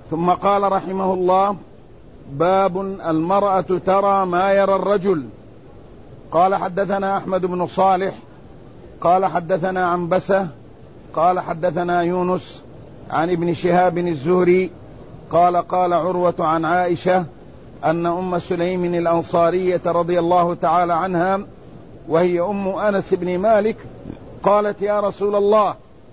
ثم قال رحمه الله: باب المرأة ترى ما يرى الرجل. قال: حدثنا أحمد بن صالح قال حدثنا عنبسة قال حدثنا يونس عن ابن شهاب الزهري قال: قال عروة عن عائشة أن أم سليم الأنصارية رضي الله تعالى عنها وهي أم أنس بن مالك قالت: يا رسول الله،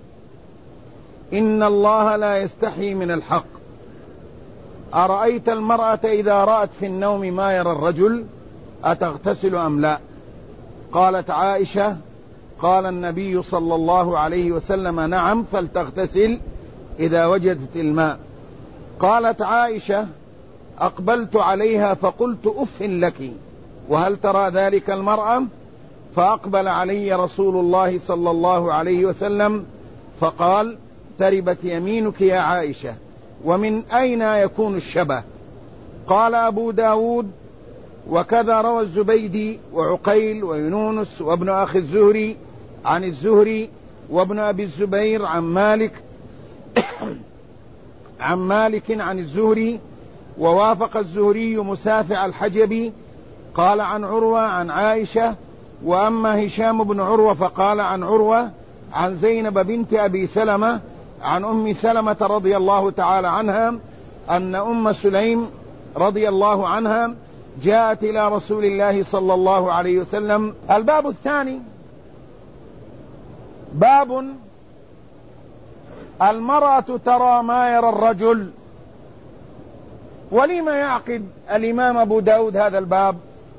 إن الله لا يستحي من الحق، أرأيت المرأة إذا رأت في النوم ما يرى الرجل أتغتسل أم لا؟ قالت عائشة: قال النبي صلى الله عليه وسلم: نعم، فلتغتسل إذا وجدت الماء. قالت عائشة: أقبلت عليها فقلت: أف لك، وهل ترى ذلك المرأة؟ فأقبل علي رسول الله صلى الله عليه وسلم فقال: تربت يمينك يا عائشة، ومن أين يكون الشبه؟ قال أبو داود: وكذا روى الزبيدي وعقيل ويونس وابن أخي الزهري عن الزهري وابن أبي الزبير عن مالك عن الزهري، ووافق الزهري مسافع الحجبي قال عن عروة عن عائشة. وأما هشام بن عروة فقال عن عروة عن زينب بنت أبي سلمة عن أم سلمة رضي الله تعالى عنها أن أم سليم رضي الله عنها جاءت إلى رسول الله صلى الله عليه وسلم. الباب الثاني باب المرأة ترى ما يرى الرجل. ولما يعقد الإمام أبو داود هذا الباب؟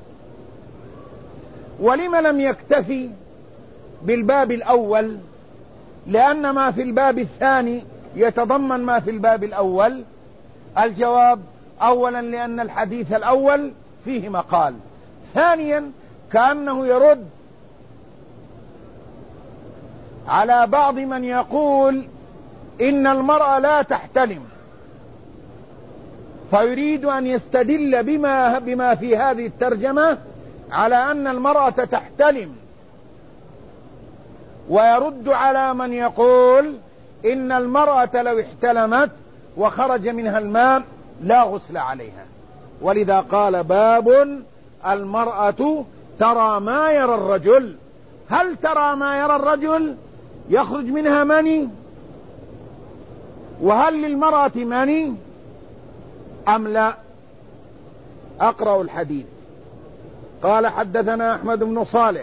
ولما لم يكتفي بالباب الأول؟ لأن ما في الباب الثاني يتضمن ما في الباب الأول. الجواب: أولا لأن الحديث الأول فيه مقال، ثانيا كأنه يرد على بعض من يقول إن المرأة لا تحتلم، فيريد أن يستدل بما في هذه الترجمة على أن المرأة تحتلم، ويرد على من يقول إن المرأة لو احتلمت وخرج منها الماء لا غسل عليها. ولذا قال: باب المرأة ترى ما يرى الرجل. هل ترى ما يرى الرجل؟ يخرج منها مني؟ وهل للمرأة مني أم لا؟ أقرأ الحديث. قال: حدثنا أحمد بن صالح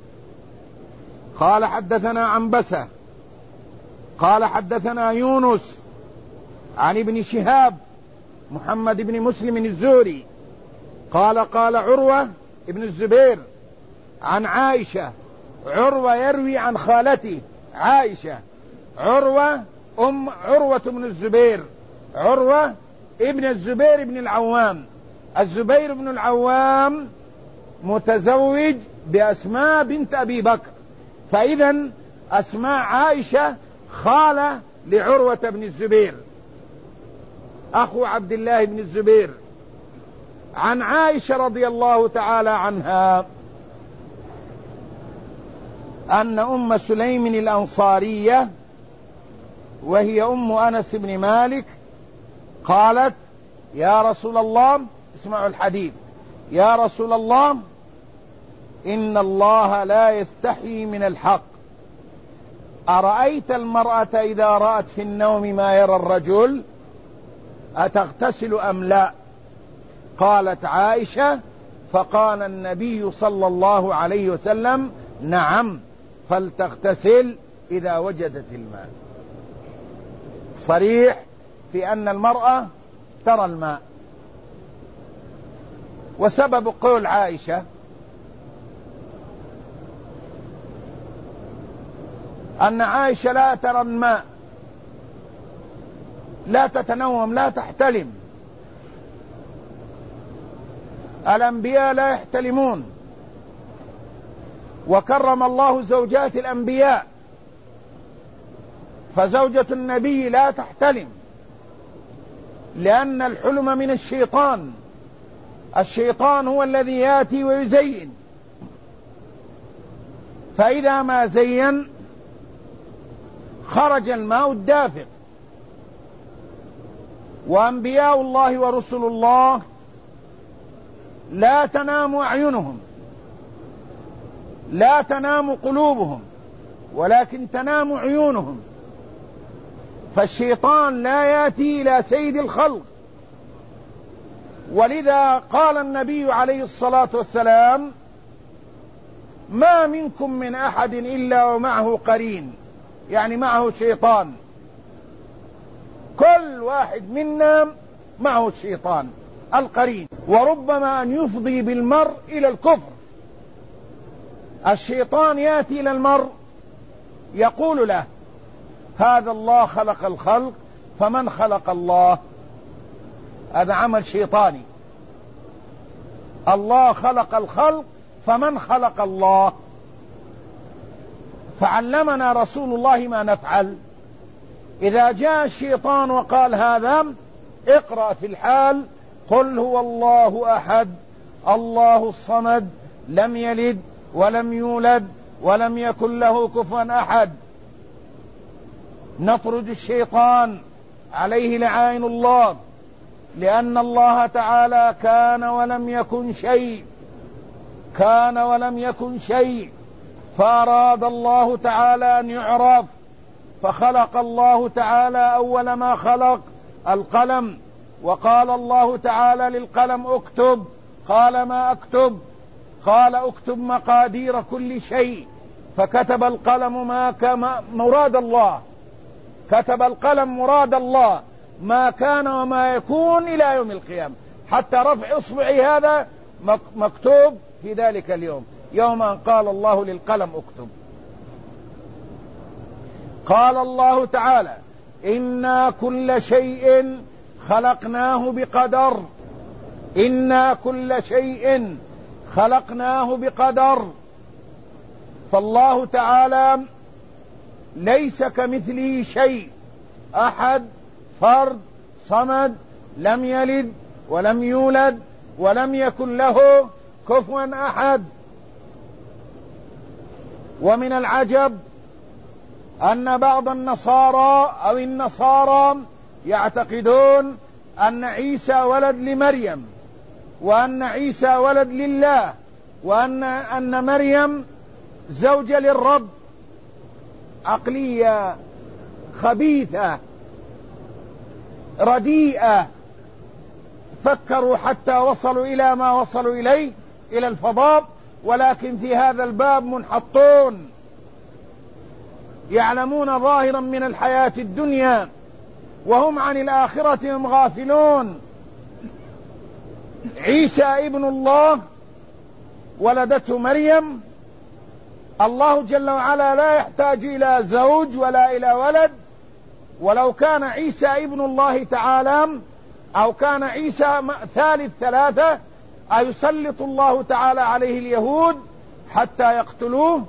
قال حدثنا عنبسة قال حدثنا يونس عن ابن شهاب محمد بن مسلم الزهري قال: قال عروة ابن الزبير عن عائشة. عروة يروي عن خالته عائشة. عروة بن الزبير، عروة ابن الزبير بن العوام. الزبير بن العوام متزوج بأسماء بنت أبي بكر، فإذا أسماء عائشة خالة لعروة بن الزبير أخو عبد الله بن الزبير. عن عائشة رضي الله تعالى عنها أن أم سليم الأنصارية وهي أم أنس بن مالك قالت: يا رسول الله، اسمعوا الحديث، يا رسول الله، إن الله لا يستحي من الحق، أرأيت المرأة إذا رأت في النوم ما يرى الرجل أتغتسل أم لا؟ قالت عائشة: فقال النبي صلى الله عليه وسلم: نعم، فلتغتسل إذا وجدت الماء. صريح في أن المرأة ترى الماء. وسبب قول عائشة أن عائشة لا ترى الماء، لا تتنوم، لا تحتلم. الأنبياء لا يحتلمون، وكرم الله زوجات الأنبياء، فزوجة النبي لا تحتلم، لأن الحلم من الشيطان. الشيطان هو الذي يأتي ويزين، فإذا ما زين خرج الماء الدافق. وأنبياء الله ورسل الله لا تنام أعينهم، لا تنام قلوبهم، ولكن تنام عيونهم. فالشيطان لا يأتي إلى سيد الخلق، ولذا قال النبي عليه الصلاة والسلام: ما منكم من أحد إلا ومعه قرين، يعني معه شيطان. كل واحد منا معه الشيطان القرين، وربما أن يفضي بالمرء إلى الكفر. الشيطان يأتي إلى المرء يقول له: هذا الله خلق الخلق، فمن خلق الله؟ هذا عمل شيطاني. الله خلق الخلق، فمن خلق الله؟ فعلمنا رسول الله ما نفعل إذا جاء الشيطان وقال هذا. اقرأ في الحال: قل هو الله أحد الله الصمد لم يلد ولم يولد ولم يكن له كفوا أحد. نطرد الشيطان عليه لعائن الله، لأن الله تعالى كان ولم يكن شيء، كان ولم يكن شيء، فأراد الله تعالى أن يعرف، فخلق الله تعالى أول ما خلق القلم، وقال الله تعالى للقلم: اكتب. قال: ما أكتب؟ قال: اكتب مقادير كل شيء. فكتب القلم مراد الله، كتب القلم مراد الله، ما كان وما يكون إلى يوم القيامة، حتى رفع إصبعي هذا مكتوب في ذلك اليوم، يوم أن قال الله للقلم اكتب. قال الله تعالى: إنا كل شيء خلقناه بقدر، إنا كل شيء خلقناه بقدر. فالله تعالى ليس كمثله شيء، أحد، فرد، صمد، لم يلد ولم يولد ولم يكن له كفوا أحد. ومن العجب أن بعض النصارى يعتقدون أن عيسى ولد لمريم، وأن عيسى ولد لله، وأن مريم زوجة للرب. عقلية خبيثة رديئة. فكروا حتى وصلوا إلى ما وصلوا إليه، إلى الفضاء، ولكن في هذا الباب منحطون، يعلمون ظاهرا من الحياة الدنيا وهم عن الآخرة هم غافلون. عيسى ابن الله ولدته مريم. الله جل وعلا لا يحتاج إلى زوج ولا إلى ولد. ولو كان عيسى ابن الله تعالى، أو كان عيسى ثالث ثلاثة، أيسلط الله تعالى عليه اليهود حتى يقتلوه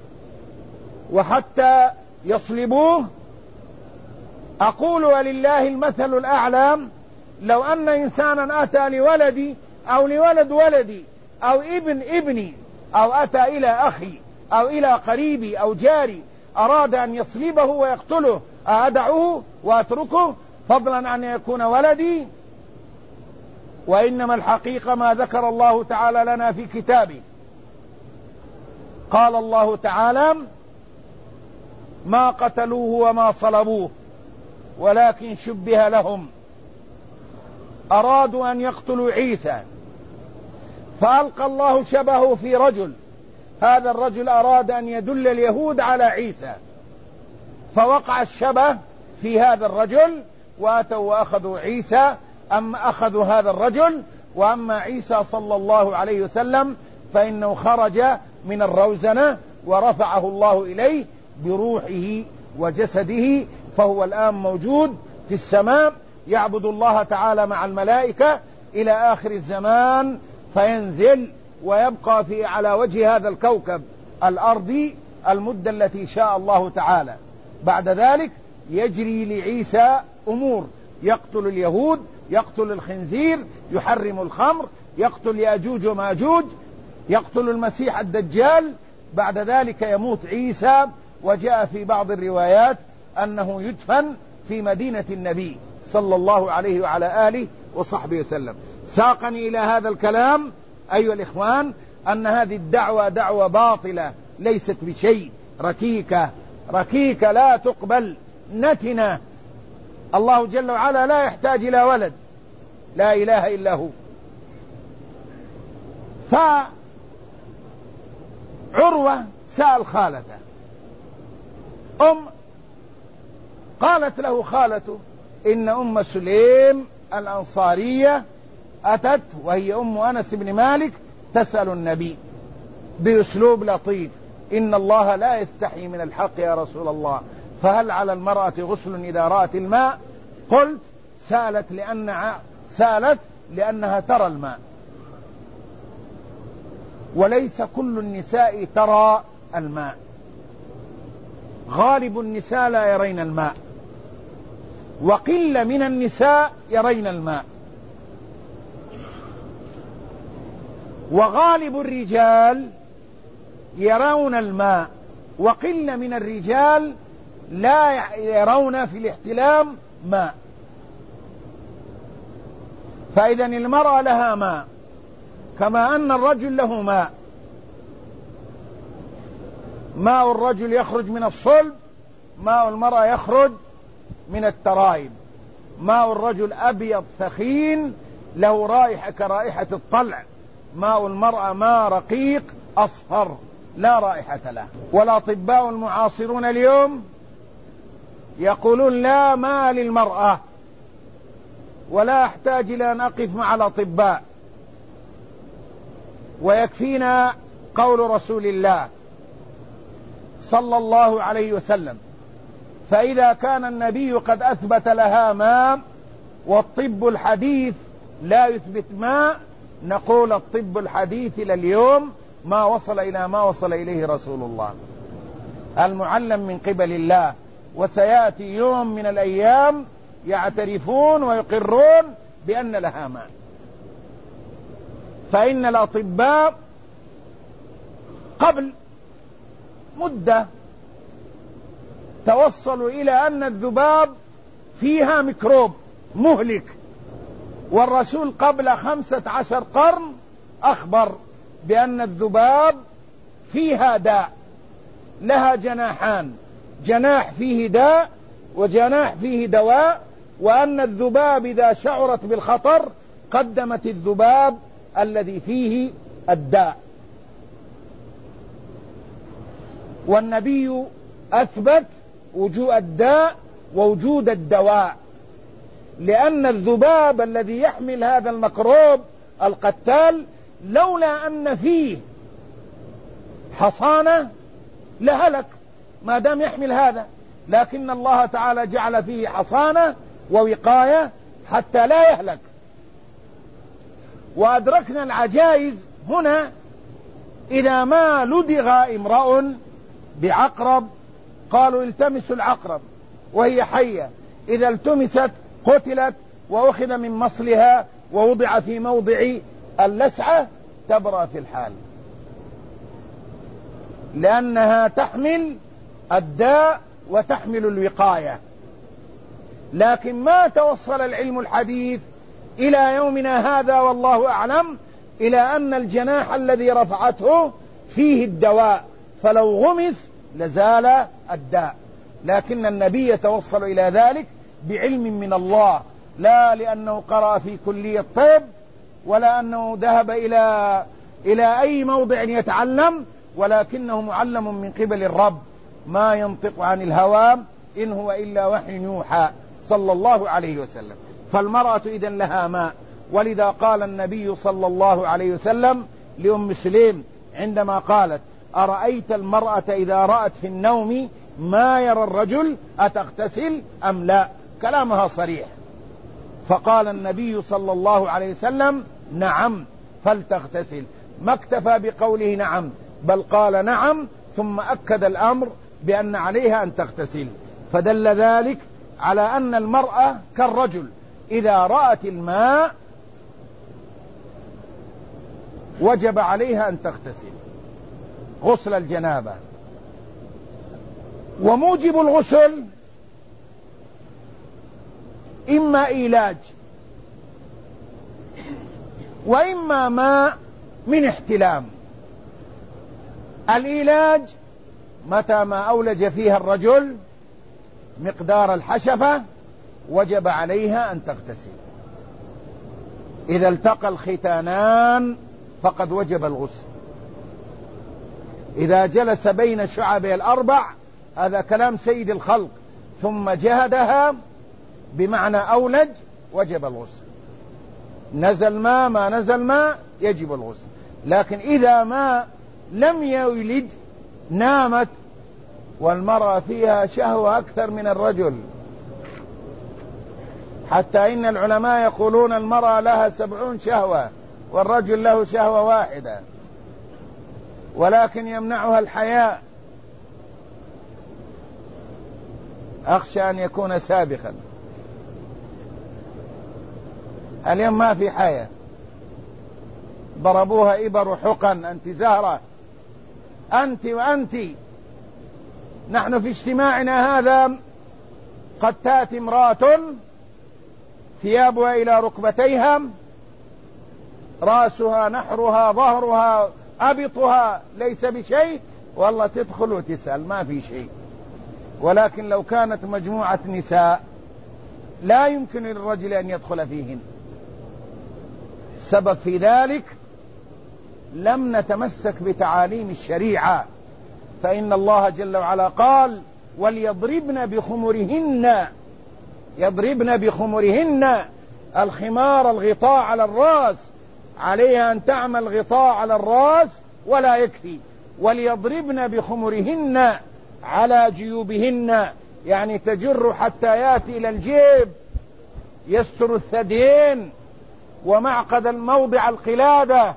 وحتى يصلبوه؟ أقول ولله المثل الأعلى: لو أن إنسانا أتى لولدي أو لولد ولدي أو ابن ابني، أو أتى إلى أخي أو إلى قريبي أو جاري أراد أن يصلبه ويقتله، أدعوه وأتركه فضلا عن يكون ولدي؟ وإنما الحقيقة ما ذكر الله تعالى لنا في كتابه. قال الله تعالى: ما قتلوه وما صلبوه ولكن شبه لهم. أرادوا أن يقتلوا عيسى، فألقى الله شبهه في رجل، هذا الرجل أراد أن يدل اليهود على عيسى، فوقع الشبه في هذا الرجل، وأتوا وأخذوا عيسى. أما أخذوا هذا الرجل، وأما عيسى صلى الله عليه وسلم فإنه خرج من الروزنة ورفعه الله إليه بروحه وجسده، فهو الآن موجود في السماء يعبد الله تعالى مع الملائكة إلى آخر الزمان، فينزل ويبقى على وجه هذا الكوكب الأرضي المدة التي شاء الله تعالى. بعد ذلك يجري لعيسى أمور: يقتل اليهود، يقتل الخنزير، يحرم الخمر، يقتل يأجوج وماجوج، يقتل المسيح الدجال. بعد ذلك يموت عيسى، وجاء في بعض الروايات أنه يدفن في مدينة النبي صلى الله عليه وعلى آله وصحبه وسلم. ساقني إلى هذا الكلام أيها الإخوان أن هذه الدعوة دعوة باطلة، ليست بشيء، ركيكة لا تقبل، نتنة. الله جل وعلا لا يحتاج إلى ولد، لا إله إلا هو. فعروة سأل خالته قالت له خالته إن أم سليم الأنصارية أتت وهي أم أنس بن مالك تسأل النبي بأسلوب لطيف: إن الله لا يستحي من الحق يا رسول الله، فهل على المرأة غسل إذا رأت الماء؟ قلت: سألت لأنها ترى الماء، وليس كل النساء ترى الماء، غالب النساء لا يرين الماء، وقل من النساء يرين الماء، وغالب الرجال يرون الماء، وقل من الرجال لا يرون في الاحتلام ماء. فإذا المرأة لها ماء كما أن الرجل له ماء. ماء الرجل يخرج من الصلب، ماء المرأة يخرج من الترائب. ماء الرجل أبيض ثخين له رائحة كرائحة الطلع، ماء المرأة ماء رقيق أصفر لا رائحة له. والأطباء المعاصرون اليوم يقولون لا ماء للمرأة، ولا أحتاج إلى أن أقف مع الأطباء، ويكفينا قول رسول الله صلى الله عليه وسلم: فإذا كان النبي قد أثبت لها ماء والطب الحديث لا يثبت ماء، نقول الطب الحديث إلى اليوم ما وصل إلى ما وصل إليه رسول الله المعلم من قبل الله. وسيأتي يوم من الأيام يعترفون ويقرون بأن لها ماء. فإن الأطباء قبل مدة توصلوا إلى أن الذباب فيها ميكروب مهلك، والرسول قبل 15 قرن أخبر بأن الذباب فيها داء، لها جناحان، جناح فيه داء وجناح فيه دواء، وأن الذباب إذا شعرت بالخطر قدمت الذباب الذي فيه الداء. والنبي أثبت وجود الداء ووجود الدواء، لأن الذباب الذي يحمل هذا الميكروب القتال لولا أن فيه حصانة لهلك ما دام يحمل هذا، لكن الله تعالى جعل فيه حصانة ووقاية حتى لا يهلك. وأدركنا العجائز هنا: إذا ما لدغ امرأ بعقرب قالوا التمسوا العقرب وهي حية، إذا التمست قتلت وأخذ من مصلها ووضع في موضع اللسعة تبرأ في الحال، لأنها تحمل الداء وتحمل الوقاية. لكن ما توصل العلم الحديث إلى يومنا هذا والله أعلم إلى أن الجناح الذي رفعته فيه الدواء، فلو غمس لزال الداء. لكن النبي يتوصل إلى ذلك بعلم من الله، لا لأنه قرأ في كلية طب، ولا أنه ذهب إلى أي موضع يتعلم، ولكنه معلم من قبل الرب، ما ينطق عن الهوى إن هو إلا وحي يوحى صلى الله عليه وسلم. فالمرأة إذن لها ماء، ولذا قال النبي صلى الله عليه وسلم لأم سليم عندما قالت: أرأيت المرأة إذا رأت في النوم ما يرى الرجل أتغتسل أم لا؟ كلامها صريح. فقال النبي صلى الله عليه وسلم: نعم فلتغتسل. ما اكتفى بقوله نعم، بل قال نعم ثم أكد الأمر بأن عليها أن تغتسل، فدل ذلك على أن المرأة كالرجل إذا رأت الماء وجب عليها أن تغتسل غسل الجنابة. وموجب الغسل إما إيلاج وإما ماء من احتلام. الإيلاج متى ما أولج فيها الرجل مقدار الحشفة وجب عليها أن تغتسل. إذا التقى الختانان فقد وجب الغسل. إذا جلس بين شعبه الأربع، هذا كلام سيد الخلق، ثم جهدها بمعنى أولج، وجب الغسل. نزل ماء ما نزل ماء يجب الغسل. لكن إذا ما لم يولد نامت، والمرأة فيها شهوة أكثر من الرجل، حتى إن العلماء يقولون المرأة لها 70 شهوة والرجل له شهوة واحدة، ولكن يمنعها الحياء. أخشى أن يكون سابقا. اليوم ما في حياة، ضربوها إبر حقن. أنت زهرة، أنت وأنت. نحن في اجتماعنا هذا قد تأتي امرأة ثيابها إلى ركبتيها، رأسها نحرها ظهرها أبطها ليس بشيء، والله تدخل وتسأل ما في شيء. ولكن لو كانت مجموعة نساء لا يمكن للرجل أن يدخل فيهن. السبب في ذلك لم نتمسك بتعاليم الشريعة، فإن الله جل وعلا قال وليضربن بخمرهن. يضربن بخمرهن، الخمار الغطاء على الرأس، عليها أن تعمل غطاء على الرأس ولا يكفي. وليضربن بخمرهن على جيوبهن، يعني تجر حتى يأتي إلى الجيب، يستر الثديين ومعقد الموضع القلادة.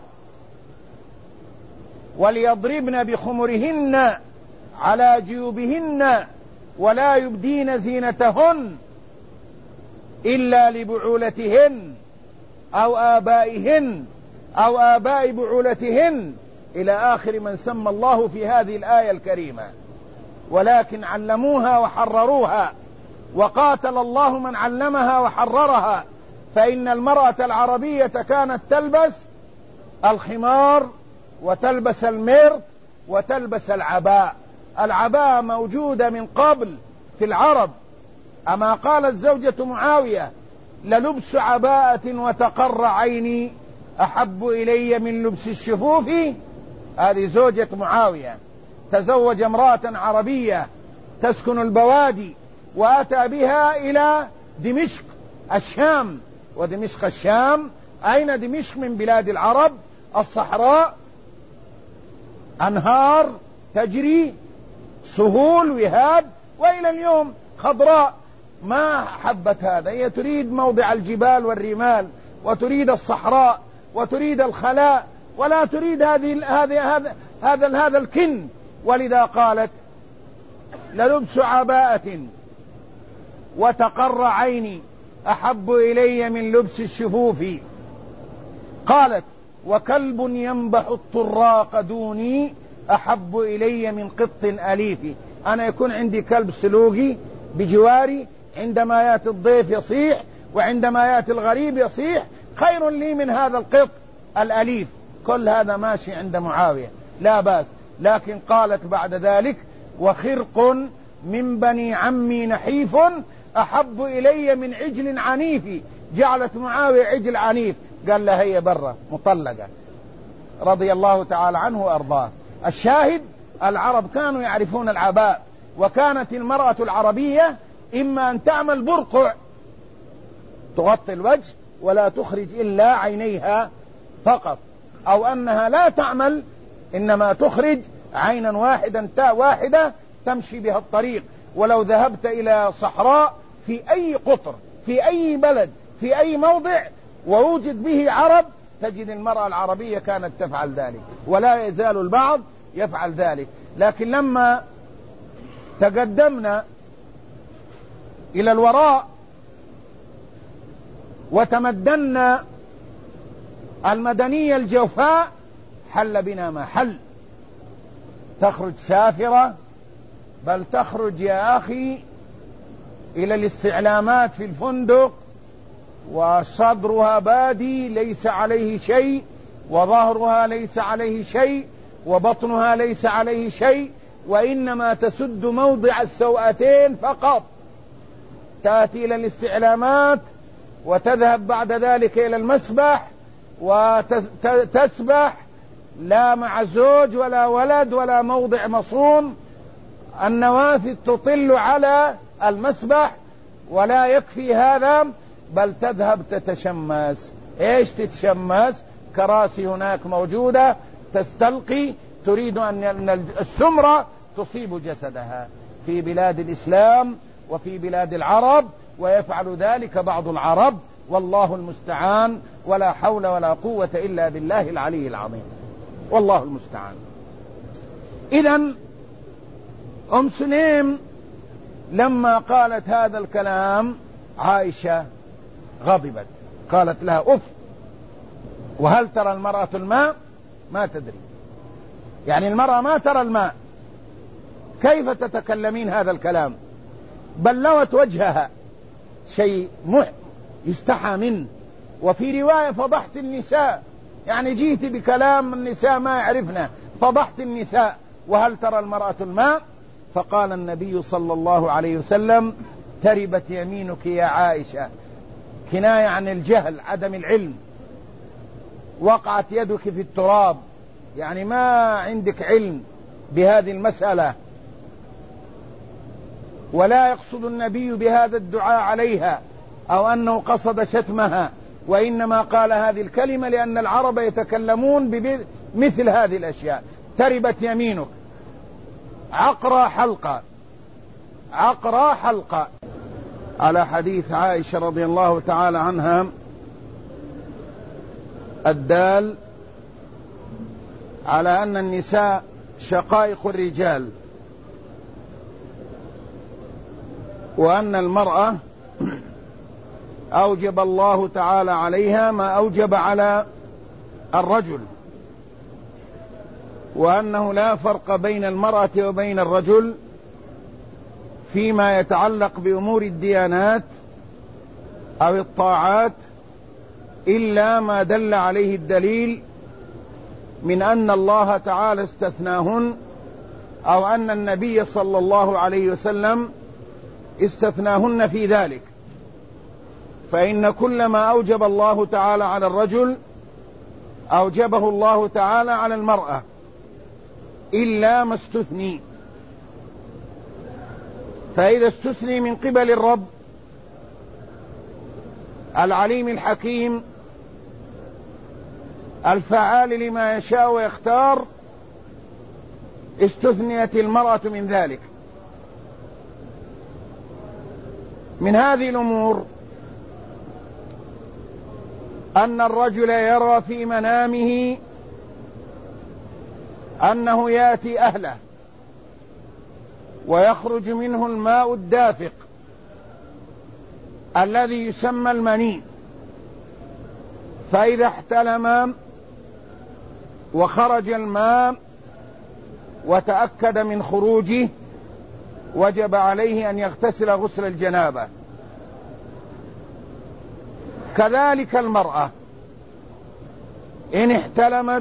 وليضربن بخمرهن على جيوبهن ولا يبدين زينتهن إلا لبعولتهن أو آبائهن أو آباء بعولتهن، إلى آخر من سمى الله في هذه الآية الكريمة. ولكن علموها وحرروها، وقاتل الله من علمها وحررها. فإن المرأة العربية كانت تلبس الخمار وتلبس المرط وتلبس العباء. العباء موجودة من قبل في العرب. أما قالت زوجة معاوية للبس عباءة وتقر عيني أحب إلي من لبس الشفوف. هذه زوجة معاوية، تزوج امرأة عربية تسكن البوادي، وأتى بها إلى دمشق الشام. ودمشق الشام أين دمشق؟ من بلاد العرب، الصحراء، أنهار تجري، سهول وهاد، وإلى اليوم خضراء. ما حبت هذا، هي تريد موضع الجبال والرمال، وتريد الصحراء، وتريد الخلاء، ولا تريد هذا الكن. ولذا قالت للبس عباءة وتقر عيني أحب إلي من لبس الشفوف. قالت وكلب ينبح الطراق دوني أحب إلي من قط أليف. أنا يكون عندي كلب سلوقي بجواري، عندما يأتي الضيف يصيح، وعندما يأتي الغريب يصيح، خير لي من هذا القط الأليف. كل هذا ماشي عند معاوية، لا بأس. لكن قالت بعد ذلك وخرق من بني عمي نحيف أحب إلي من عجل عنيف. جعلت معاوية عجل عنيف، قال لها هي برة مطلقة، رضي الله تعالى عنه وأرضاه. الشاهد العرب كانوا يعرفون العباء، وكانت المرأة العربية إما أن تعمل برقع تغطي الوجه ولا تخرج إلا عينيها فقط، أو أنها لا تعمل إنما تخرج عينا واحدة تمشي بها الطريق. ولو ذهبت إلى صحراء في أي قطر في أي بلد في أي موضع ووجد به عرب، تجد المرأة العربية كانت تفعل ذلك، ولا يزال البعض يفعل ذلك. لكن لما تقدمنا إلى الوراء وتمدنا المدنية الجوفاء، حل بنا ما حل. تخرج سافرة، بل تخرج يا أخي إلى الاستعلامات في الفندق وصدرها بادي ليس عليه شيء، وظهرها ليس عليه شيء، وبطنها ليس عليه شيء، وإنما تسد موضع السوأتين فقط، تأتي إلى الاستعلامات وتذهب بعد ذلك إلى المسبح وتسبح، لا مع زوج ولا ولد ولا موضع مصون، النوافذ تطل على المسبح، ولا يكفي هذا بل تذهب تتشمس. ايش تتشمس؟ كراسي هناك موجودة تستلقي، تريد أن السمرة تصيب جسدها في بلاد الإسلام وفي بلاد العرب، ويفعل ذلك بعض العرب، والله المستعان، ولا حول ولا قوة إلا بالله العلي العظيم، والله المستعان. إذن أم سليم لما قالت هذا الكلام عائشة غضبت، قالت لها أف، وهل ترى المرأة الماء؟ ما تدري، يعني المرأة ما ترى الماء، كيف تتكلمين هذا الكلام؟ بلوت وجهها، شيء يستحى منه. وفي رواية فضحت النساء، يعني جيت بكلام النساء ما يعرفنا، فضحت النساء، وهل ترى المرأة الماء؟ فقال النبي صلى الله عليه وسلم تربت يمينك يا عائشة، كناية عن الجهل، عدم العلم، وقعت يدك في التراب، يعني ما عندك علم بهذه المسألة. ولا يقصد النبي بهذا الدعاء عليها أو أنه قصد شتمها، وإنما قال هذه الكلمة لأن العرب يتكلمون بمثل هذه الأشياء. تربت يمينك، عقرى حلقة، عقرى حلقة، على حديث عائشة رضي الله تعالى عنها الدال على أن النساء شقائق الرجال، وأن المرأة أوجب الله تعالى عليها ما أوجب على الرجل، وأنه لا فرق بين المرأة وبين الرجل فيما يتعلق بأمور الديانات أو الطاعات، إلا ما دل عليه الدليل من أن الله تعالى استثناهن، أو أن النبي صلى الله عليه وسلم استثناهن في ذلك. فإن كل ما أوجب الله تعالى على الرجل أوجبه الله تعالى على المرأة إلا ما استثني. فإذا استثني من قبل الرب العليم الحكيم الفعال لما يشاء ويختار، استثنيت المرأة من ذلك. من هذه الأمور أن الرجل يرى في منامه أنه يأتي أهله ويخرج منه الماء الدافق الذي يسمى المني، فإذا احتلم وخرج الماء وتأكد من خروجه وجب عليه أن يغتسل غسل الجنابة. كذلك المرأة إن احتلمت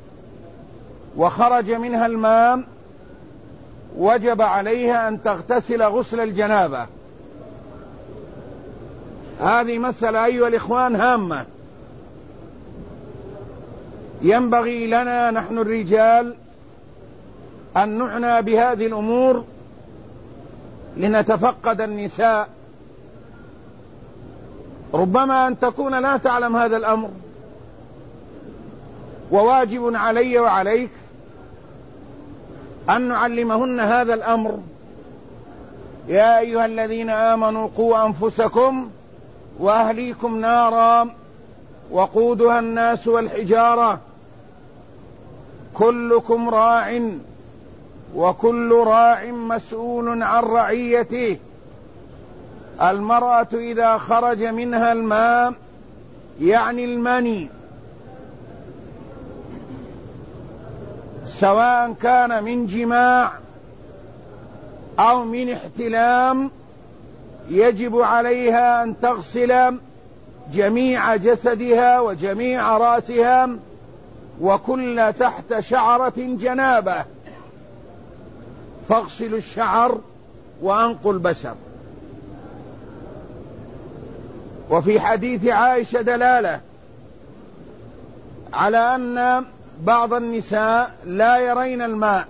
وخرج منها الماء وجب عليها أن تغتسل غسل الجنابة. هذه مسألة أيها الإخوان هامة، ينبغي لنا نحن الرجال أن نعنى بهذه الأمور لنتفقد النساء. ربما أن تكون لا تعلم هذا الأمر، وواجب علي وعليك أن نعلمهن هذا الأمر. يا أيها الذين آمنوا قوا أنفسكم وأهليكم نارا وقودها الناس والحجارة كلكم راع وكل راع مسؤول عن رعيته. المرأة إذا خرج منها الماء يعني المني، سواء كان من جماع أو من احتلام، يجب عليها أن تغسل جميع جسدها وجميع رأسها وكل تحت شعرة جنابة، فاغسلوا الشعر وأنقوا البشر. وفي حديث عائشة دلالة على أن بعض النساء لا يرين الماء،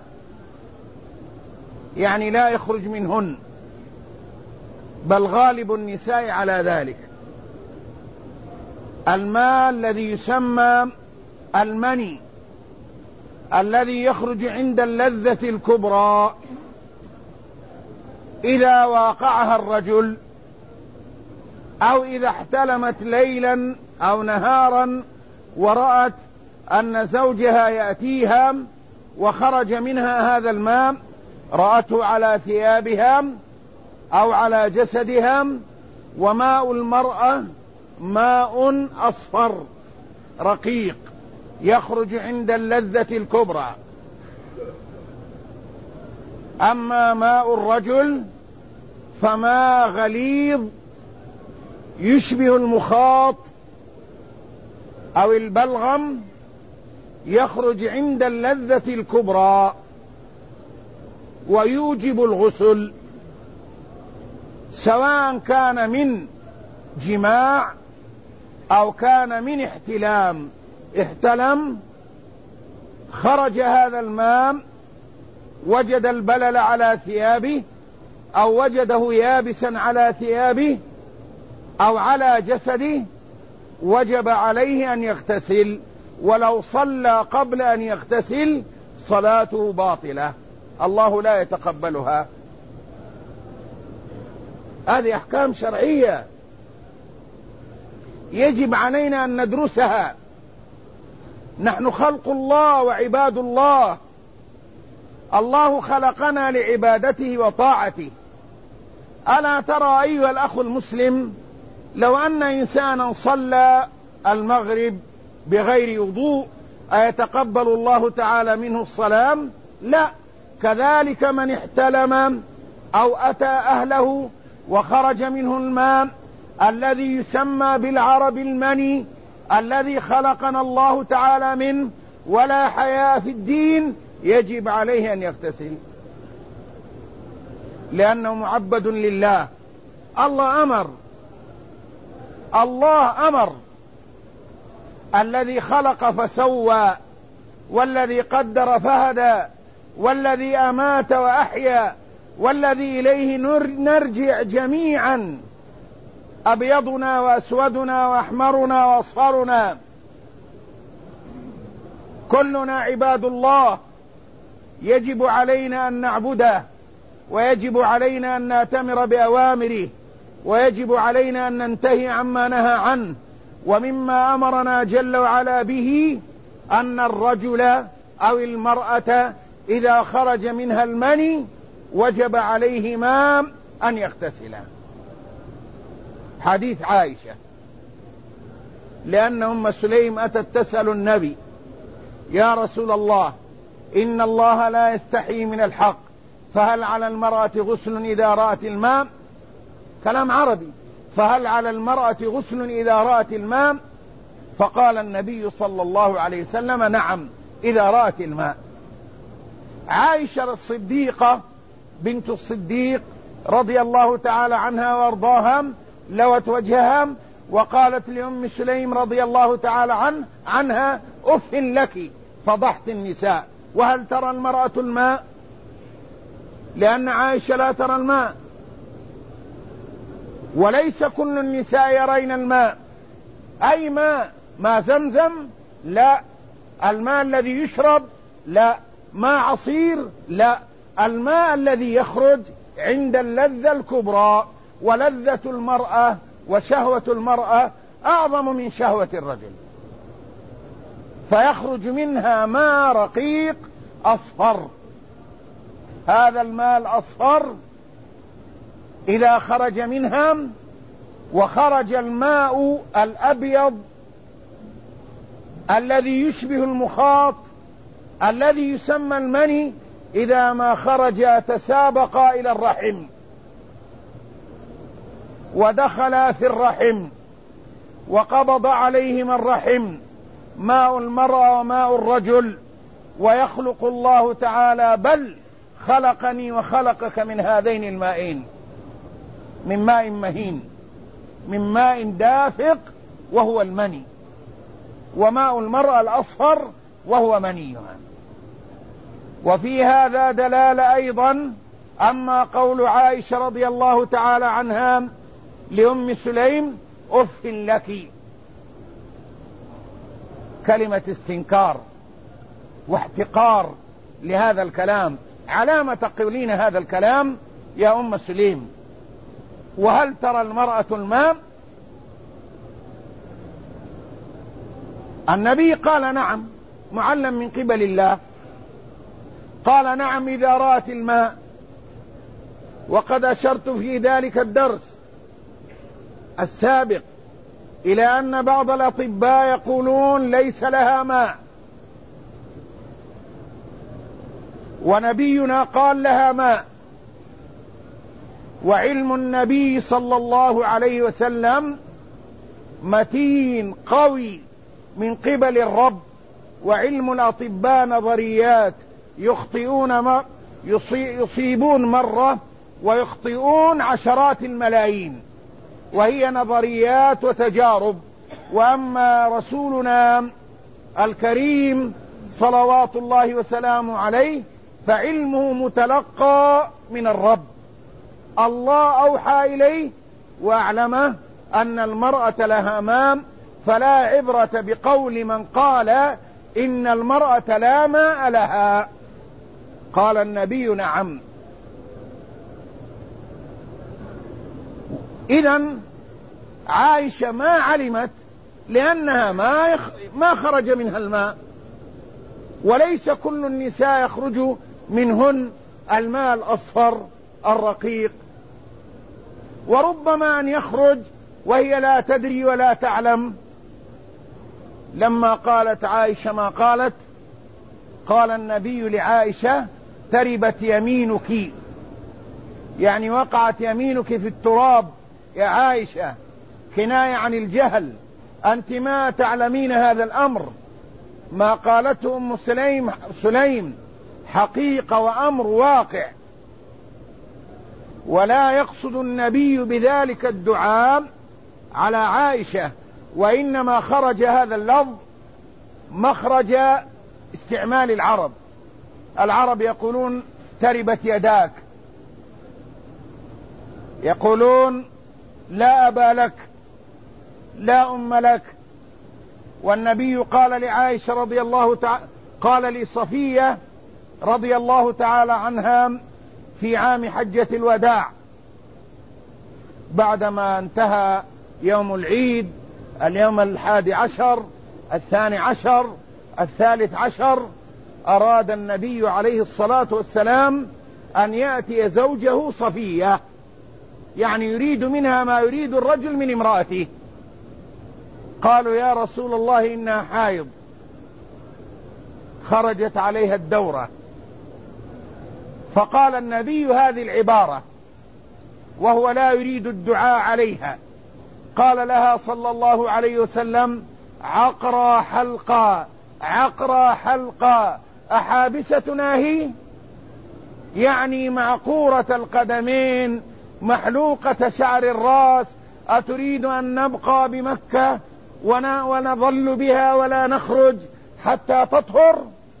يعني لا يخرج منهن، بل غالب النساء على ذلك. الماء الذي يسمى المني الذي يخرج عند اللذة الكبرى، إذا واقعها الرجل أو إذا احتلمت ليلا أو نهارا ورأت أن زوجها يأتيها وخرج منها هذا الماء، رأته على ثيابها أو على جسدها. وماء المرأة ماء أصفر رقيق يخرج عند اللذة الكبرى، أما ماء الرجل فماء غليظ يشبه المخاط أو البلغم، يخرج عند اللذة الكبرى ويوجب الغسل، سواء كان من جماع أو كان من احتلام. احتلم، خرج هذا الماء، وجد البلل على ثيابه أو وجده يابسا على ثيابه أو على جسده، وجب عليه أن يغتسل، ولو صلى قبل أن يغتسل صلاته باطلة، الله لا يتقبلها. هذه أحكام شرعية يجب علينا أن ندرسها. نحن خلق الله وعباد الله، الله خلقنا لعبادته وطاعته. ألا ترى أيها الأخ المسلم، لو أن إنسانا صلى المغرب بغير وضوء أيتقبل الله تعالى منه الصلاة؟ لا. كذلك من احتلم أو أتى أهله وخرج منه الماء الذي يسمى بالعرب المني الذي خلقنا الله تعالى منه ولا حياء في الدين، يجب عليه أن يغتسل، لأنه معبد لله. الله أمر الذي خلق فسوى، والذي قدر فهدى، والذي أمات وأحيا، والذي إليه نرجع جميعا، أبيضنا وأسودنا وأحمرنا وأصفرنا، كلنا عباد الله، يجب علينا أن نعبده، ويجب علينا أن نأتمر بأوامره، ويجب علينا أن ننتهي عما نهى عنه. ومما أمرنا جل وعلا به أن الرجل أو المرأة إذا خرج منها المني وجب عليهما أن يغتسلا. حديث عائشة، لأن أم سليم أتت تسأل النبي: يا رسول الله، إن الله لا يستحي من الحق، فهل على المرأة غسل إذا رأت الماء؟ كلام عربي. فهل على المرأة غسل إذا رأت الماء؟ فقال النبي صلى الله عليه وسلم: نعم، إذا رأت الماء. عائشة الصديقة بنت الصديق رضي الله تعالى عنها وارضاها لوت وجهها وقالت لأم سليم رضي الله تعالى عنها: أف لك، فضحت النساء. وهل ترى المرأة الماء؟ لأن عائشة لا ترى الماء، وليس كل النساء يرين الماء. أي ماء؟ ماء زمزم؟ لا. الماء الذي يشرب؟ لا. ماء عصير؟ لا. الماء الذي يخرج عند اللذة الكبرى. ولذة المرأة وشهوة المرأة أعظم من شهوة الرجل، فيخرج منها ماء رقيق أصفر. هذا الماء الأصفر إذا خرج منها وخرج الماء الأبيض الذي يشبه المخاط الذي يسمى المني، إذا ما خرج تسابق إلى الرحم، ودخلا في الرحم وقبض عليهما الرحم ماء المرأة وماء الرجل، ويخلق الله تعالى بل خلقني وخلقك من هذين المائين، من ماء مهين، من ماء دافق وهو المني، وماء المرأة الأصفر وهو منيها. وفي هذا دلالة أيضا. أما قول عائشة رضي الله تعالى عنها لأم سليم أف لك، كلمة استنكار واحتقار لهذا الكلام. على ما تقولين هذا الكلام يا أم سليم؟ وهل ترى المرأة الماء؟ النبي قال نعم، معلم من قبل الله، قال نعم إذا رأت الماء. وقد أشرت في ذلك الدرس السابق إلى أن بعض الأطباء يقولون ليس لها ماء، ونبينا قال لها ماء. وعلم النبي صلى الله عليه وسلم متين قوي من قبل الرب، وعلم الأطباء نظريات، يصيبون مرة ويخطئون عشرات الملايين، وهي نظريات وتجارب. وأما رسولنا الكريم صلوات الله وسلامه عليه فعلمه متلقى من الرب، الله أوحى إليه وأعلمه أن المرأة لها ماء. فلا عبرة بقول من قال إن المرأة لا ماء لها. قال النبي نعم. إذن عائشة ما علمت لأنها ما خرج منها الماء، وليس كل النساء يخرج منهن الماء الأصفر الرقيق، وربما أن يخرج وهي لا تدري ولا تعلم. لما قالت عائشة ما قالت، قال النبي لعائشة تربت يمينك، يعني وقعت يمينك في التراب يا عائشة، كناية عن الجهل، أنت ما تعلمين هذا الأمر. ما قالته أم سليم حقيقة وأمر واقع، ولا يقصد النبي بذلك الدعاء على عائشة، وإنما خرج هذا اللفظ مخرج استعمال العرب. العرب يقولون تربت يداك، يقولون لا أبا لك، لا أم لك. والنبي قال لعائشة رضي الله تعالى، قال لصفية رضي الله تعالى عنها في عام حجة الوداع بعدما انتهى يوم العيد، اليوم 11 12 13، أراد النبي عليه الصلاة والسلام أن يأتي زوجه صفية، يعني يريد منها ما يريد الرجل من امرأته. قالوا يا رسول الله إنها حائض، خرجت عليها الدورة. فقال النبي هذه العبارة وهو لا يريد الدعاء عليها، قال لها صلى الله عليه وسلم عقرى حلقا، عقرى حلقا، أحابستنا هي؟ يعني معقورة القدمين، محلوقة شعر الرأس، أتريد أن نبقى بمكة ونظل بها ولا نخرج حتى تطهر؟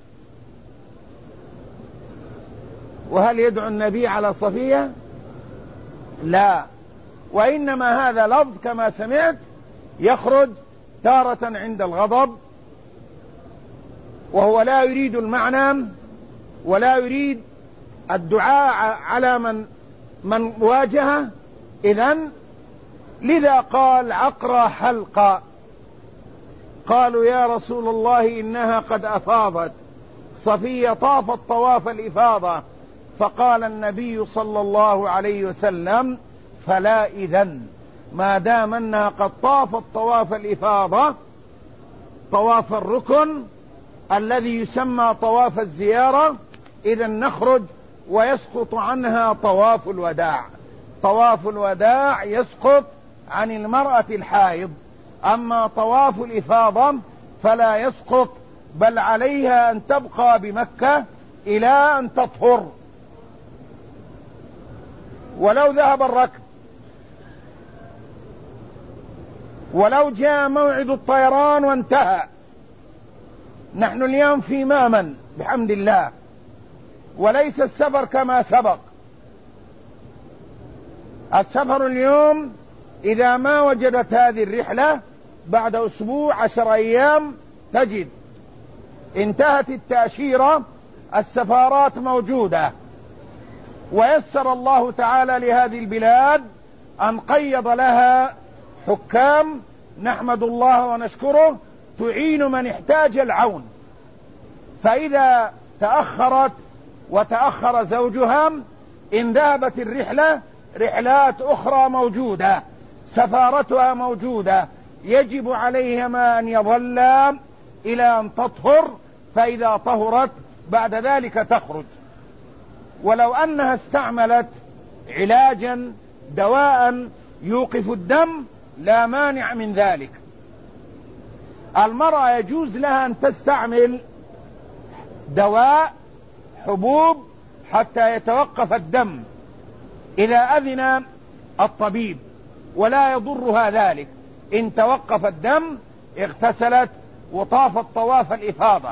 وهل يدعو النبي على صفية؟ لا، وإنما هذا لفظ كما سمعت يخرج تارة عند الغضب، وهو لا يريد المعنى ولا يريد الدعاء على من واجهه. إذن لذا قال عقرى حلقة. قالوا يا رسول الله إنها قد أفاضت، صفية طافت طواف الإفاضة. فقال النبي صلى الله عليه وسلم فلا، إذن ما دام أنها قد طافت طواف الإفاضة، طواف الركن الذي يسمى طواف الزيارة، إذن نخرج ويسقط عنها طواف الوداع. طواف الوداع يسقط عن المرأة الحائض، أما طواف الإفاضة فلا يسقط، بل عليها أن تبقى بمكة إلى أن تطهر. ولو ذهب الركب، ولو جاء موعد الطيران وانتهى، نحن اليوم في مأمن بحمد الله، وليس السفر كما سبق. السفر اليوم إذا ما وجدت هذه الرحلة بعد أسبوع 10 أيام تجد انتهت التأشيرة، السفارات موجودة، ويسر الله تعالى لهذه البلاد أن قيض لها حكام، نحمد الله ونشكره، تعين من احتاج العون. فإذا تأخرت وتأخر زوجها، إن ذهبت الرحلة، رحلات أخرى موجودة، سفارتها موجودة، يجب عليهما أن يظلا إلى أن تطهر، فإذا طهرت بعد ذلك تخرج. ولو أنها استعملت علاجا، دواء يوقف الدم، لا مانع من ذلك. المرأة يجوز لها أن تستعمل دواء، حبوب، حتى يتوقف الدم إذا أذن الطبيب، ولا يضرها ذلك. إن توقف الدم اغتسلت وطافت طواف الإفاضة.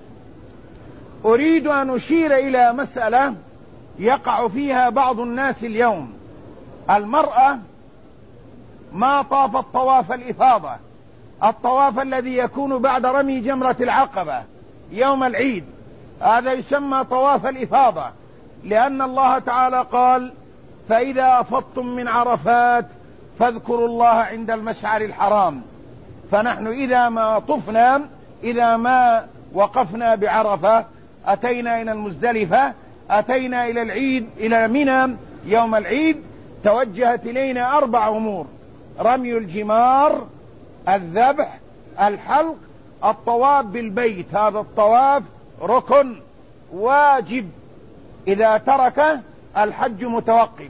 أريد أن أشير إلى مسألة يقع فيها بعض الناس اليوم. المرأة ما طافت طواف الإفاضة، الطواف الذي يكون بعد رمي جمرة العقبة يوم العيد، هذا يسمى طواف الإفاضة، لأن الله تعالى قال: فإذا أفضتم من عرفات فاذكروا الله عند المشعر الحرام. فنحن إذا ما طفنا، إذا ما وقفنا بعرفة، أتينا إلى المزدلفة، أتينا إلى العيد، إلى منى يوم العيد، توجهت إلينا 4 أمور: رمي الجمار، الذبح، الحلق، الطواف بالبيت. هذا الطواف ركن واجب، إذا تركه الحج متوقف.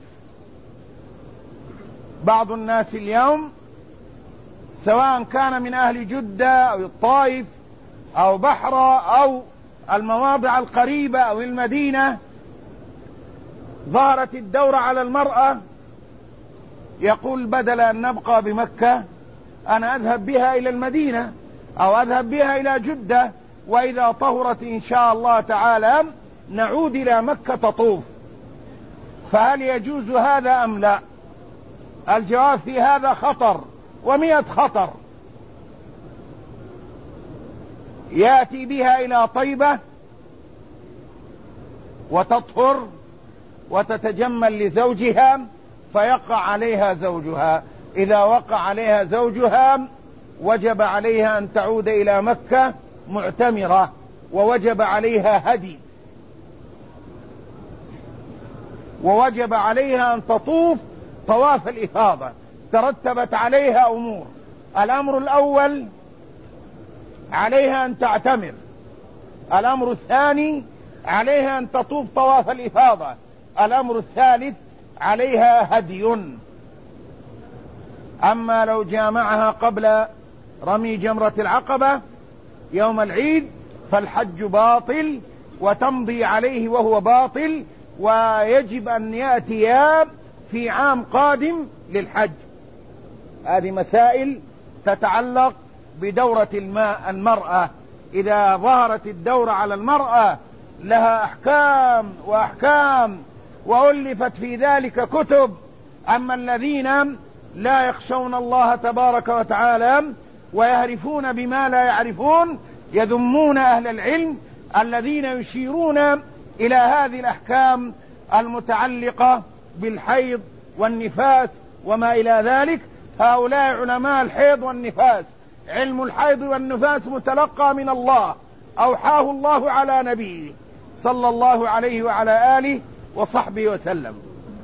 بعض الناس اليوم سواء كان من أهل جدة أو الطائف أو بحرة أو المواضع القريبة أو المدينة، ظهرت الدورة على المرأة، يقول: بدل أن نبقى بمكة أنا أذهب بها إلى المدينة أو أذهب بها إلى جدة، وإذا طهرت إن شاء الله تعالى نعود إلى مكة تطوف. فهل يجوز هذا أم لا؟ الجواب في هذا خطر و100 خطر. يأتي بها إلى طيبة وتطهر وتتجمل لزوجها، فيقع عليها زوجها. إذا وقع عليها زوجها وجب عليها أن تعود إلى مكة معتمرة، ووجب عليها هدي، ووجب عليها أن تطوف طواف الإفاضة. ترتبت عليها أمور: الأمر الأول عليها أن تعتمر، الأمر الثاني عليها أن تطوف طواف الإفاضة، الأمر الثالث عليها هدي. أما لو جامعها قبل رمي جمرة العقبة يوم العيد فالحج باطل، وتمضي عليه وهو باطل، ويجب أن يأتي في عام قادم للحج. هذه مسائل تتعلق بدورة المرأة. إذا ظهرت الدورة على المرأة لها أحكام وأحكام، وألفت في ذلك كتب. أما الذين لا يخشون الله تبارك وتعالى ويهرفون بما لا يعرفون، يذمون أهل العلم الذين يشيرون إلى هذه الأحكام المتعلقة بالحيض والنفاس وما إلى ذلك. هؤلاء علماء الحيض والنفاس. علم الحيض والنفاس متلقى من الله، أوحاه الله على نبيه صلى الله عليه وعلى آله وصحبه وسلم.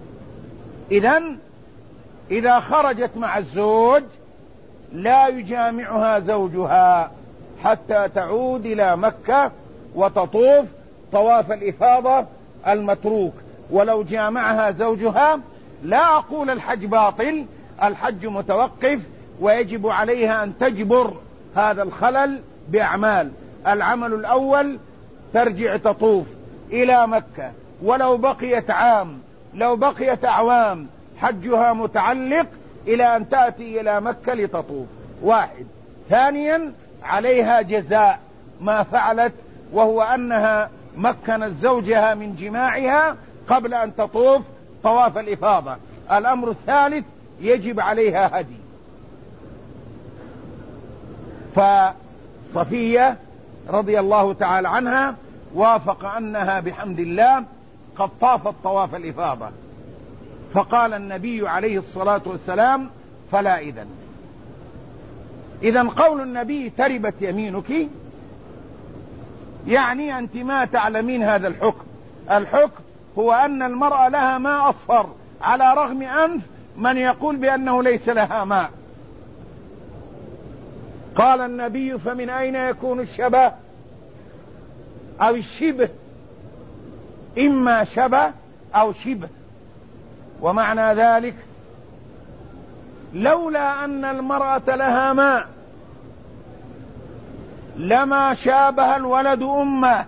إذا خرجت مع الزوج لا يجامعها زوجها حتى تعود إلى مكة وتطوف طواف الإفاضة المتروك. ولو جامعها زوجها لا أقول الحج باطل، الحج متوقف، ويجب عليها أن تجبر هذا الخلل بأعمال. العمل الأول ترجع تطوف إلى مكة، ولو بقيت عام، لو بقيت أعوام، حجها متعلق إلى أن تأتي إلى مكة لتطوف. واحد. ثانيا عليها جزاء ما فعلت، وهو أنها مكنت زوجها من جماعها قبل أن تطوف طواف الإفاضة. الأمر الثالث يجب عليها هدي. فصفية رضي الله تعالى عنها وافق أنها بحمد الله قد طافت طواف الإفاضة، فقال النبي عليه الصلاة والسلام: فلا إذن قول النبي تربت يمينك يعني أنت ما تعلمين هذا الحكم. الحكم هو أن المرأة لها ماء أصفر، على رغم أنف من يقول بأنه ليس لها ماء. قال النبي: فمن أين يكون الشبه أو الشبه؟ إما شبه أو شبه. ومعنى ذلك لولا أن المرأة لها ماء لما شابه الولد أمه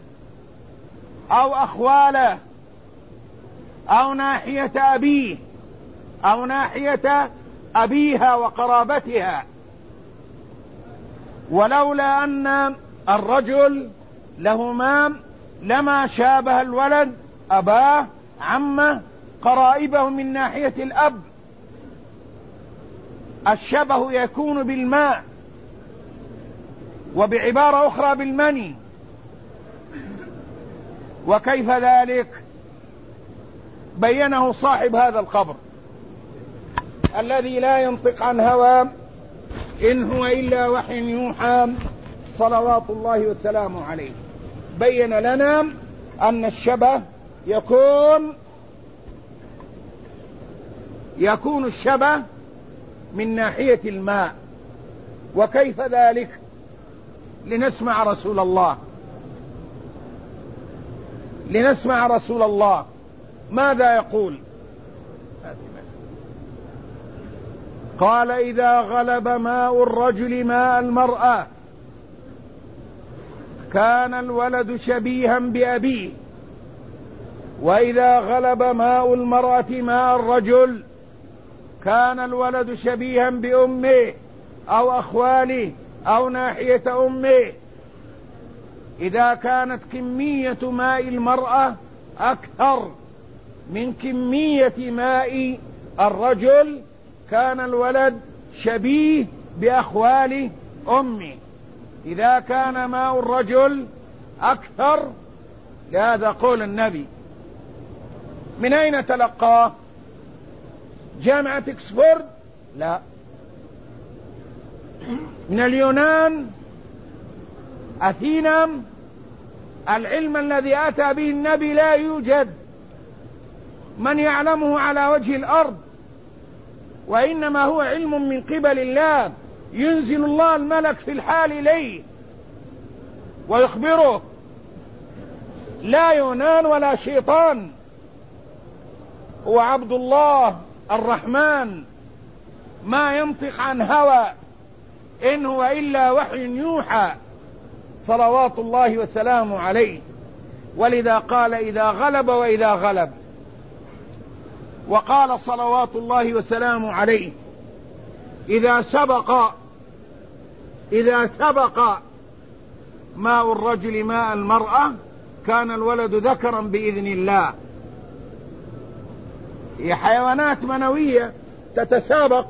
أو أخواله أو ناحية أبيه أو ناحية أبيها وقرابتها. ولولا أن الرجل له ماء لما شابه الولد أباه، عمه، قرائبه من ناحية الأب. الشبه يكون بالماء، وبعبارة أخرى بالمني. وكيف ذلك؟ بينه صاحب هذا القبر الذي لا ينطق عن هوى، إن هو إلا وحي يوحى، صلوات الله وسلامه عليه. بين لنا أن الشبه يكون الشبه من ناحية الماء. وكيف ذلك؟ لنسمع رسول الله ماذا يقول. قال: إذا غلب ماء الرجل ماء المرأة كان الولد شبيها بأبيه، وإذا غلب ماء المرأة ماء الرجل كان الولد شبيها بأمه أو أخواله أو ناحية أمه. إذا كانت كمية ماء المرأة أكثر من كمية ماء الرجل كان الولد شبيه بأخوال أمه. إذا كان ماء الرجل أكثر، لهذا قول النبي. من أين تلقاه؟ جامعة اكسفورد؟ لا، من اليونان، أثينا. العلم الذي أتى به النبي لا يوجد من يعلمه على وجه الأرض، وإنما هو علم من قبل الله، ينزل الله الملك في الحال إليه ويخبره، لا يونان ولا شيطان، هو عبد الله الرحمن، ما ينطق عن هوى، إن هو إلا وحي يوحى، صلوات الله وسلامه عليه. ولذا قال: إذا غلب وإذا غلب. وقال صلوات الله وسلامه عليه: إذا سبق ماء الرجل ماء المرأة كان الولد ذكرا بإذن الله. هي حيوانات منوية تتسابق،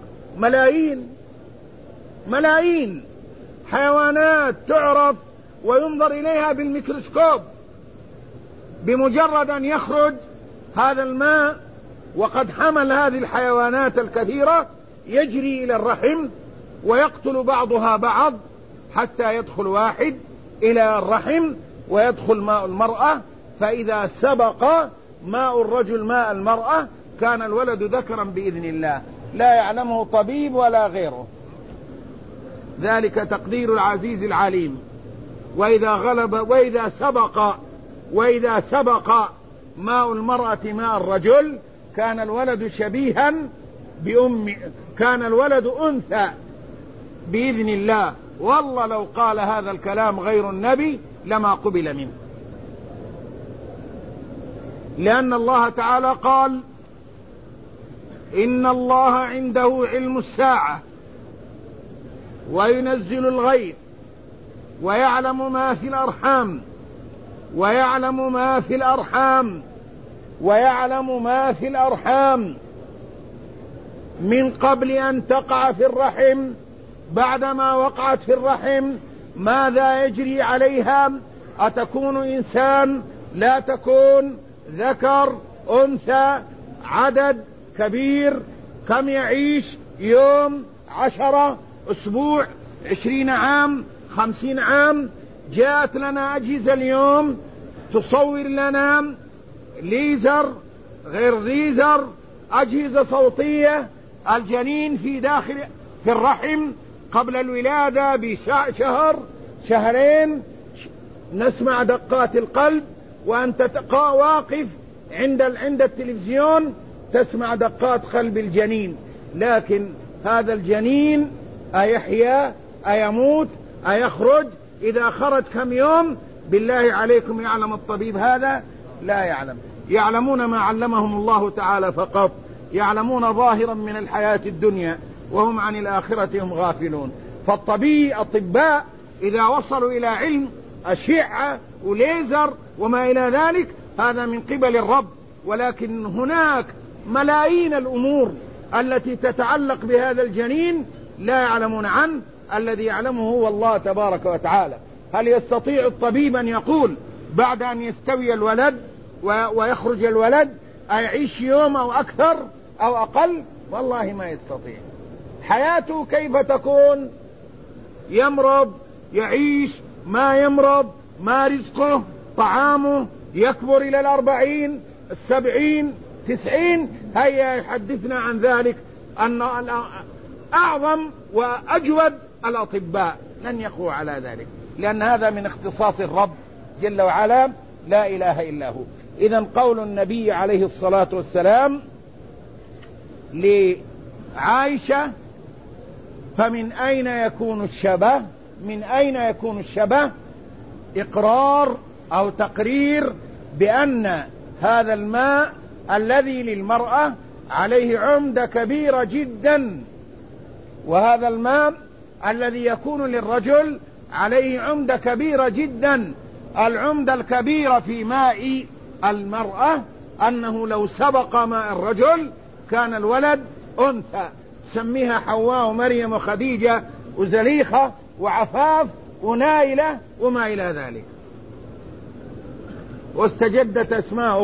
ملايين حيوانات تعرف وينظر إليها بالميكروسكوب. بمجرد أن يخرج هذا الماء وقد حمل هذه الحيوانات الكثيرة يجري إلى الرحم ويقتل بعضها بعض حتى يدخل واحد إلى الرحم ويدخل ماء المرأة. فإذا سبق ماء الرجل ماء المرأة كان الولد ذكرا بإذن الله، لا يعلمه طبيب ولا غيره، ذلك تقدير العزيز العليم. وإذا سبق ماء المرأة ماء الرجل كان الولد شبيها بأمه، كان الولد أنثى بإذن الله. والله لو قال هذا الكلام غير النبي لما قبل منه، لأن الله تعالى قال إن الله عنده علم الساعة وينزل الغيث ويعلم ما في الأرحام ويعلم ما في الأرحام ويعلم ما في الأرحام من قبل أن تقع في الرحم، بعدما وقعت في الرحم ماذا يجري عليها، أتكون إنسان لا تكون، ذكر أنثى، عدد كبير، كم يعيش، يوم، 10 أسبوع، 20 عام، 50 عام. جاءت لنا أجهزة اليوم تصور لنا ليزر غير ليزر، أجهزة صوتية، الجنين في داخل في الرحم قبل الولادة بشهر شهرين نسمع دقات القلب، وأنت واقف عند التلفزيون تسمع دقات قلب الجنين. لكن هذا الجنين أيحيا أيموت أيخرج؟ إذا خرج كم يوم؟ بالله عليكم يعلم الطبيب هذا؟ لا يعلم. يعلمون ما علمهم الله تعالى فقط، يعلمون ظاهرا من الحياة الدنيا وهم عن الآخرة هم غافلون. فالأطباء إذا وصلوا إلى علم أشعة وليزر وما إلى ذلك هذا من قبل الرب، ولكن هناك ملايين الأمور التي تتعلق بهذا الجنين لا يعلمون عنه، الذي يعلمه هو الله تبارك وتعالى. هل يستطيع الطبيب أن يقول بعد أن يستوي الولد ويخرج الولد أيعيش يوم أو أكثر أو أقل؟ والله ما يستطيع. حياته كيف تكون؟ يمرض، يعيش، ما يمرض، ما رزقه، طعامه، يكبر إلى 40 70 90. هيا يحدثنا عن ذلك أن أعظم وأجود الأطباء لن يقوى على ذلك، لأن هذا من اختصاص الرب جل وعلا لا إله إلا هو. إذن قول النبي عليه الصلاة والسلام لعائشة فمن أين يكون الشبه؟ من أين يكون الشبه؟ إقرار أو تقرير بأن هذا الماء الذي للمرأة عليه عمدة كبيرة جدا، وهذا الماء الذي يكون للرجل عليه عمدة كبيرة جدا. العمدة الكبيرة في ماء المرأة أنه لو سبق ماء الرجل كان الولد أنثى، سميها حواء ومريم وخديجة وزليخة وعفاف ونائلة وما إلى ذلك. واستجدت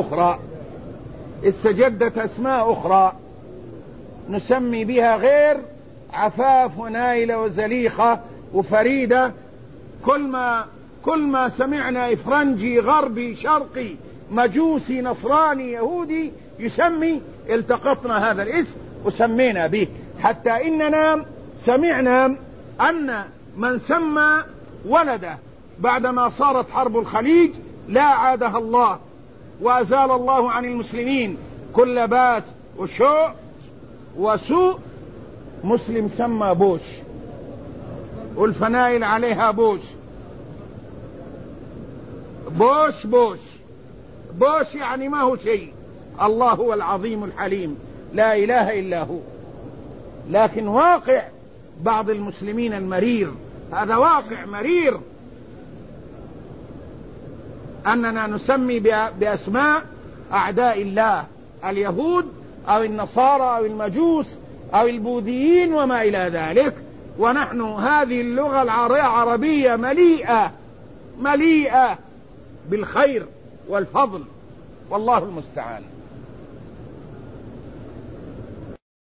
أسماء أخرى نسمي بها غير عفاف ونائلة وزليخة وفريدة. كل ما سمعنا إفرنجي غربي شرقي مجوسي نصراني يهودي يسمي التقطنا هذا الاسم وسمينا به، حتى إننا سمعنا أن من سمى ولده بعدما صارت حرب الخليج لا عادها الله وأزال الله عن المسلمين كل باس وسوء، مسلم سمى بوش والفنائل عليها بوش يعني ما هو شيء. الله هو العظيم الحليم لا إله إلا هو. لكن واقع بعض المسلمين المرير، هذا واقع مرير، أننا نسمي بأسماء أعداء الله، اليهود أو النصارى أو المجوس أو البوذيين وما إلى ذلك. ونحن هذه اللغة العربية مليئة بالخير والفضل، والله المستعان.